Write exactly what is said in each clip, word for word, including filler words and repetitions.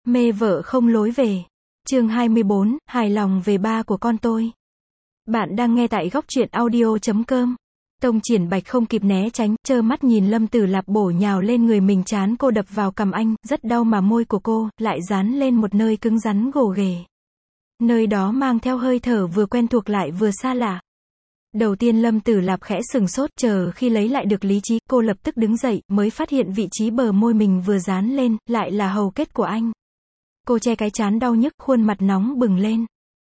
Mê vợ không lối về. Chương hai mươi bốn, hài lòng về ba của con tôi. Bạn đang nghe tại góc truyện audio chấm com. Tông Triển Bạch không kịp né tránh, trơ mắt nhìn Lâm Tử Lạp bổ nhào lên người mình, trán cô đập vào cằm anh, rất đau mà môi của cô lại dán lên một nơi cứng rắn gồ ghề. Nơi đó mang theo hơi thở vừa quen thuộc lại vừa xa lạ. Đầu tiên Lâm Tử Lạp khẽ sừng sốt, chờ khi lấy lại được lý trí, cô lập tức đứng dậy, mới phát hiện vị trí bờ môi mình vừa dán lên, lại là hầu kết của anh. Cô che cái trán đau nhức, khuôn mặt nóng bừng lên.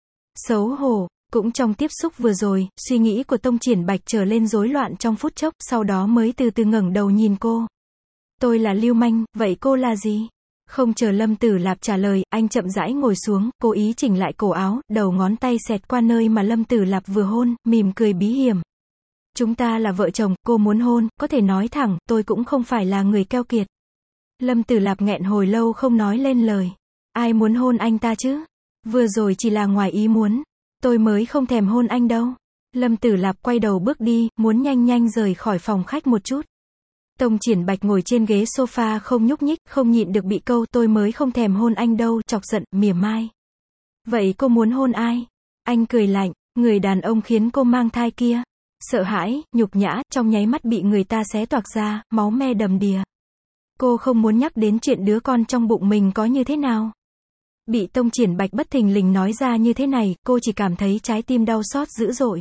Xấu hổ, cũng trong tiếp xúc vừa rồi, suy nghĩ của Tông Triển Bạch trở lên rối loạn trong phút chốc, sau đó mới từ từ ngẩng đầu nhìn cô. Tôi là lưu manh, vậy cô là gì? Không chờ Lâm Tử Lạp trả lời, anh chậm rãi ngồi xuống, cố ý chỉnh lại cổ áo, đầu ngón tay xẹt qua nơi mà Lâm Tử Lạp vừa hôn, mỉm cười bí hiểm. Chúng ta là vợ chồng, cô muốn hôn, có thể nói thẳng, tôi cũng không phải là người keo kiệt. Lâm Tử Lạp nghẹn hồi lâu không nói lên lời. Ai muốn hôn anh ta chứ? Vừa rồi chỉ là ngoài ý muốn. Tôi mới không thèm hôn anh đâu. Lâm Tử Lạp quay đầu bước đi, muốn nhanh nhanh rời khỏi phòng khách một chút. Tông Triển Bạch ngồi trên ghế sofa không nhúc nhích, không nhịn được bị câu tôi mới không thèm hôn anh đâu, chọc giận, mỉa mai. Vậy cô muốn hôn ai? Anh cười lạnh, người đàn ông khiến cô mang thai kia. Sợ hãi, nhục nhã, trong nháy mắt bị người ta xé toạc ra, máu me đầm đìa. Cô không muốn nhắc đến chuyện đứa con trong bụng mình có như thế nào. Bị Tông Triển Bạch bất thình lình nói ra như thế này, cô chỉ cảm thấy trái tim đau xót dữ dội.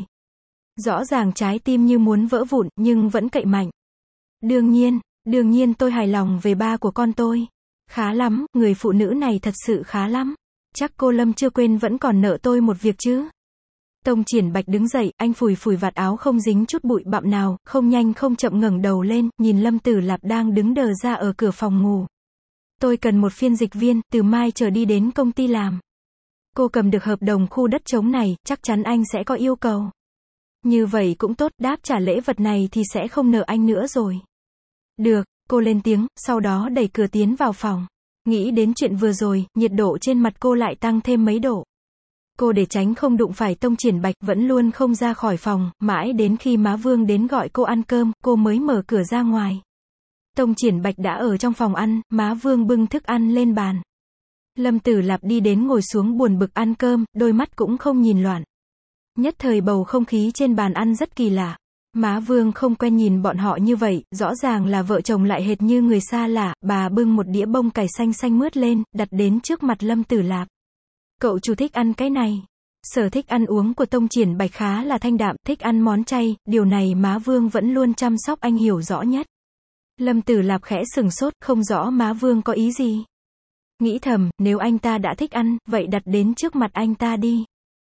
Rõ ràng trái tim như muốn vỡ vụn, nhưng vẫn cậy mạnh. Đương nhiên, đương nhiên tôi hài lòng về ba của con tôi. Khá lắm, người phụ nữ này thật sự khá lắm. Chắc cô Lâm chưa quên vẫn còn nợ tôi một việc chứ. Tông Triển Bạch đứng dậy, anh phủi phủi vạt áo không dính chút bụi bặm nào, không nhanh không chậm ngẩng đầu lên, nhìn Lâm Tử Lạp đang đứng đờ ra ở cửa phòng ngủ. Tôi cần một phiên dịch viên, từ mai trở đi đến công ty làm. Cô cầm được hợp đồng khu đất trống này, chắc chắn anh sẽ có yêu cầu. Như vậy cũng tốt, đáp trả lễ vật này thì sẽ không nợ anh nữa rồi. Được, cô lên tiếng, sau đó đẩy cửa tiến vào phòng. Nghĩ đến chuyện vừa rồi, nhiệt độ trên mặt cô lại tăng thêm mấy độ. Cô để tránh không đụng phải Tông Triển Bạch, vẫn luôn không ra khỏi phòng, mãi đến khi má Vương đến gọi cô ăn cơm, cô mới mở cửa ra ngoài. Tông Triển Bạch đã ở trong phòng ăn, má Vương bưng thức ăn lên bàn. Lâm Tử Lạp đi đến ngồi xuống buồn bực ăn cơm, đôi mắt cũng không nhìn loạn. Nhất thời bầu không khí trên bàn ăn rất kỳ lạ. Má Vương không quen nhìn bọn họ như vậy, rõ ràng là vợ chồng lại hệt như người xa lạ. Bà bưng một đĩa bông cải xanh xanh mướt lên, đặt đến trước mặt Lâm Tử Lạp. Cậu chủ thích ăn cái này. Sở thích ăn uống của Tông Triển Bạch khá là thanh đạm, thích ăn món chay, điều này má Vương vẫn luôn chăm sóc anh hiểu rõ nhất. Lâm Tử Lạp khẽ sừng sốt, không rõ má Vương có ý gì. Nghĩ thầm, nếu anh ta đã thích ăn, vậy đặt đến trước mặt anh ta đi.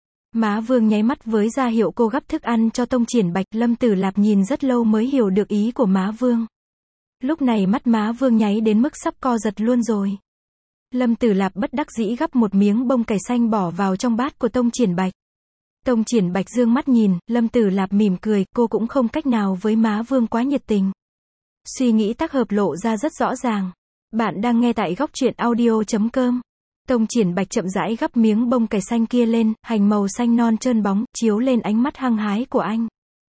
Má Vương nháy mắt với ra hiệu cô gắp thức ăn cho Tông Triển Bạch. Lâm Tử Lạp nhìn rất lâu mới hiểu được ý của má Vương. Lúc này mắt má Vương nháy đến mức sắp co giật luôn rồi. Lâm Tử Lạp bất đắc dĩ gắp một miếng bông cải xanh bỏ vào trong bát của Tông Triển Bạch. Tông Triển Bạch dương mắt nhìn, Lâm Tử Lạp mỉm cười, cô cũng không cách nào với má Vương quá nhiệt tình. Suy nghĩ tác hợp lộ ra rất rõ ràng. Bạn đang nghe tại góc truyện audio chấm com. Tông Triển Bạch chậm rãi gắp miếng bông cải xanh kia lên, hành màu xanh non trơn bóng, chiếu lên ánh mắt hăng hái của anh.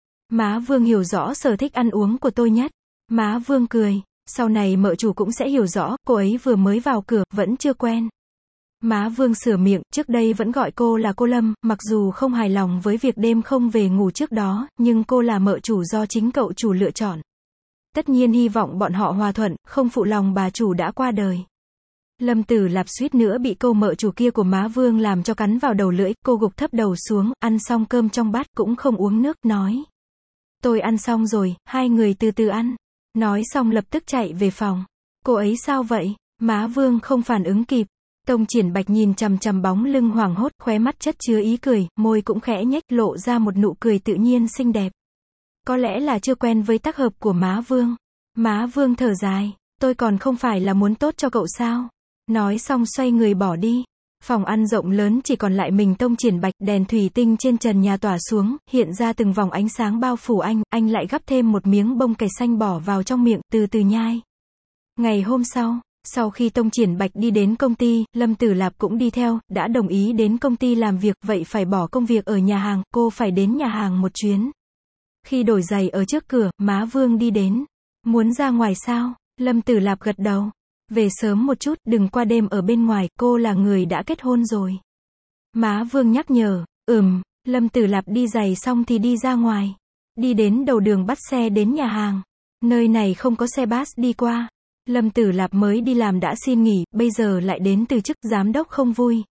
Má Vương hiểu rõ sở thích ăn uống của tôi nhất. Má Vương cười, sau này mợ chủ cũng sẽ hiểu rõ, cô ấy vừa mới vào cửa, vẫn chưa quen. Má Vương sửa miệng, trước đây vẫn gọi cô là cô Lâm, mặc dù không hài lòng với việc đêm không về ngủ trước đó, nhưng cô là mợ chủ do chính cậu chủ lựa chọn. Tất nhiên hy vọng bọn họ hòa thuận, không phụ lòng bà chủ đã qua đời. Lâm Tử Lạp suýt nữa bị câu mợ chủ kia của má Vương làm cho cắn vào đầu lưỡi, cô gục thấp đầu xuống, ăn xong cơm trong bát cũng không uống nước, nói. Tôi ăn xong rồi, hai người từ từ ăn. Nói xong lập tức chạy về phòng. Cô ấy sao vậy? Má Vương không phản ứng kịp. Tông Triển Bạch nhìn chằm chằm bóng lưng hoảng hốt, khóe mắt chất chứa ý cười, môi cũng khẽ nhếch, lộ ra một nụ cười tự nhiên xinh đẹp. Có lẽ là chưa quen với tác hợp của má Vương. Má Vương thở dài, tôi còn không phải là muốn tốt cho cậu sao? Nói xong xoay người bỏ đi. Phòng ăn rộng lớn chỉ còn lại mình Tông Triển Bạch, đèn thủy tinh trên trần nhà tỏa xuống, hiện ra từng vòng ánh sáng bao phủ anh, anh lại gắp thêm một miếng bông cải xanh bỏ vào trong miệng, từ từ nhai. Ngày hôm sau, sau khi Tông Triển Bạch đi đến công ty, Lâm Tử Lạp cũng đi theo, đã đồng ý đến công ty làm việc, vậy phải bỏ công việc ở nhà hàng, cô phải đến nhà hàng một chuyến. Khi đổi giày ở trước cửa, má Vương đi đến. Muốn ra ngoài sao? Lâm Tử Lạp gật đầu. Về sớm một chút, đừng qua đêm ở bên ngoài, cô là người đã kết hôn rồi. Má Vương nhắc nhở, ừm, Lâm Tử Lạp đi giày xong thì đi ra ngoài. Đi đến đầu đường bắt xe đến nhà hàng. Nơi này không có xe bus đi qua. Lâm Tử Lạp mới đi làm đã xin nghỉ, bây giờ lại đến từ chức giám đốc không vui.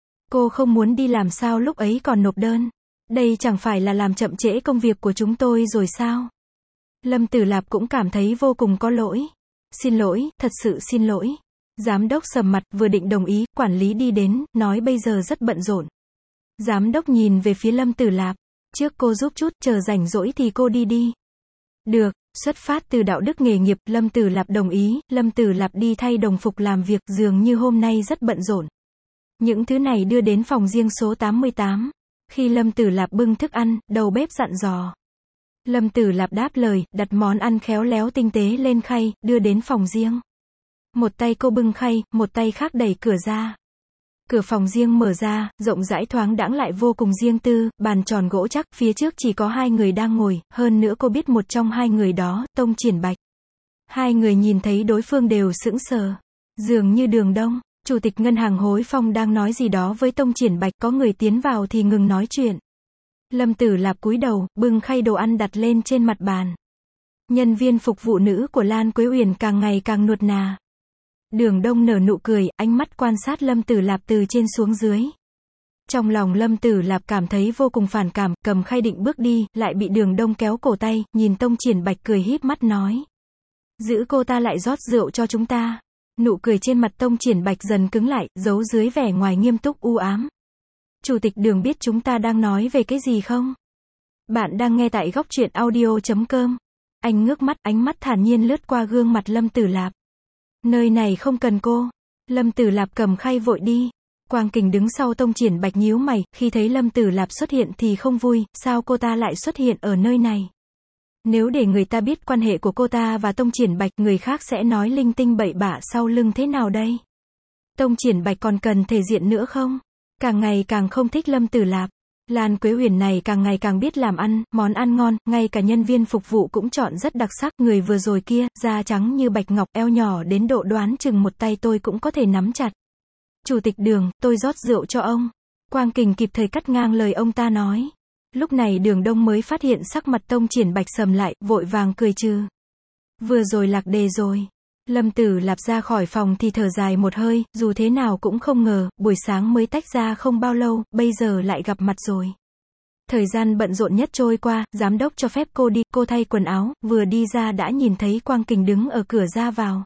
Cô không muốn đi làm sao lúc ấy còn nộp đơn. Đây chẳng phải là làm chậm trễ công việc của chúng tôi rồi sao? Lâm Tử Lạp cũng cảm thấy vô cùng có lỗi. Xin lỗi, thật sự xin lỗi. Giám đốc sầm mặt, vừa định đồng ý, quản lý đi đến, nói bây giờ rất bận rộn. Giám đốc nhìn về phía Lâm Tử Lạp. Trước cô giúp chút, chờ rảnh rỗi thì cô đi đi. Được, xuất phát từ đạo đức nghề nghiệp, Lâm Tử Lạp đồng ý, Lâm Tử Lạp đi thay đồng phục làm việc, dường như hôm nay rất bận rộn. Những thứ này đưa đến phòng riêng số tám mươi tám. Khi Lâm Tử Lạp bưng thức ăn, đầu bếp dặn dò. Lâm Tử Lạp đáp lời, đặt món ăn khéo léo tinh tế lên khay, đưa đến phòng riêng. Một tay cô bưng khay, một tay khác đẩy cửa ra. Cửa phòng riêng mở ra, rộng rãi thoáng đãng lại vô cùng riêng tư, bàn tròn gỗ chắc, phía trước chỉ có hai người đang ngồi, hơn nữa cô biết một trong hai người đó, Tông Triển Bạch. Hai người nhìn thấy đối phương đều sững sờ. Dường như Đường Đông, Chủ tịch Ngân hàng Hối Phong đang nói gì đó với Tông Triển Bạch, có người tiến vào thì ngừng nói chuyện. Lâm Tử Lạp cúi đầu, bưng khay đồ ăn đặt lên trên mặt bàn. Nhân viên phục vụ nữ của Lan Quế Uyển càng ngày càng nuột nà. Đường Đông nở nụ cười, ánh mắt quan sát Lâm Tử Lạp từ trên xuống dưới. Trong lòng Lâm Tử Lạp cảm thấy vô cùng phản cảm, cầm khay định bước đi, lại bị Đường Đông kéo cổ tay, nhìn Tông Triển Bạch cười híp mắt nói. Giữ cô ta lại rót rượu cho chúng ta. Nụ cười trên mặt Tông Triển Bạch dần cứng lại, giấu dưới vẻ ngoài nghiêm túc u ám. Chủ tịch Đường biết chúng ta đang nói về cái gì không? Bạn đang nghe tại góc truyện audio chấm com. Anh ngước mắt, ánh mắt thản nhiên lướt qua gương mặt Lâm Tử Lạp. Nơi này không cần cô. Lâm Tử Lạp cầm khay vội đi. Quang Kình đứng sau Tông Triển Bạch nhíu mày, khi thấy Lâm Tử Lạp xuất hiện thì không vui, sao cô ta lại xuất hiện ở nơi này? Nếu để người ta biết quan hệ của cô ta và Tông Triển Bạch, người khác sẽ nói linh tinh bậy bạ sau lưng thế nào đây? Tông Triển Bạch còn cần thể diện nữa không? Càng ngày càng không thích Lâm Tử Lạp. Lan Quế Uyển này càng ngày càng biết làm ăn, món ăn ngon, ngay cả nhân viên phục vụ cũng chọn rất đặc sắc. Người vừa rồi kia, da trắng như bạch ngọc, eo nhỏ đến độ đoán chừng một tay tôi cũng có thể nắm chặt. Chủ tịch Đường, tôi rót rượu cho ông. Quang Kình kịp thời cắt ngang lời ông ta nói. Lúc này Đường Đông mới phát hiện sắc mặt Tông Triển Bạch sầm lại, vội vàng cười trừ. Vừa rồi lạc đề rồi. Lâm Tử Lạp ra khỏi phòng thì thở dài một hơi, dù thế nào cũng không ngờ, buổi sáng mới tách ra không bao lâu, bây giờ lại gặp mặt rồi. Thời gian bận rộn nhất trôi qua, giám đốc cho phép cô đi, cô thay quần áo, vừa đi ra đã nhìn thấy Quang Kình đứng ở cửa ra vào.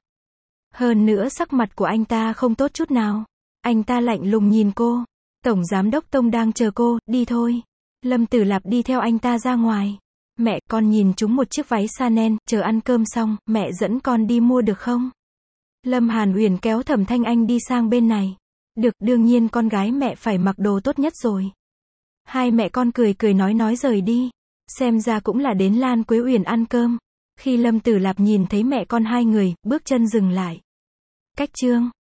Hơn nữa sắc mặt của anh ta không tốt chút nào. Anh ta lạnh lùng nhìn cô. Tổng giám đốc Tông đang chờ cô, đi thôi. Lâm Tử Lạp đi theo anh ta ra ngoài. Mẹ, con nhìn chúng một chiếc váy Chanel, chờ ăn cơm xong, mẹ dẫn con đi mua được không? Lâm Hàn Uyển kéo Thẩm Thanh Anh đi sang bên này. Được, đương nhiên con gái mẹ phải mặc đồ tốt nhất rồi. Hai mẹ con cười cười nói nói rời đi. Xem ra cũng là đến Lan Quế Uyển ăn cơm. Khi Lâm Tử Lạp nhìn thấy mẹ con hai người, bước chân dừng lại. Cách chương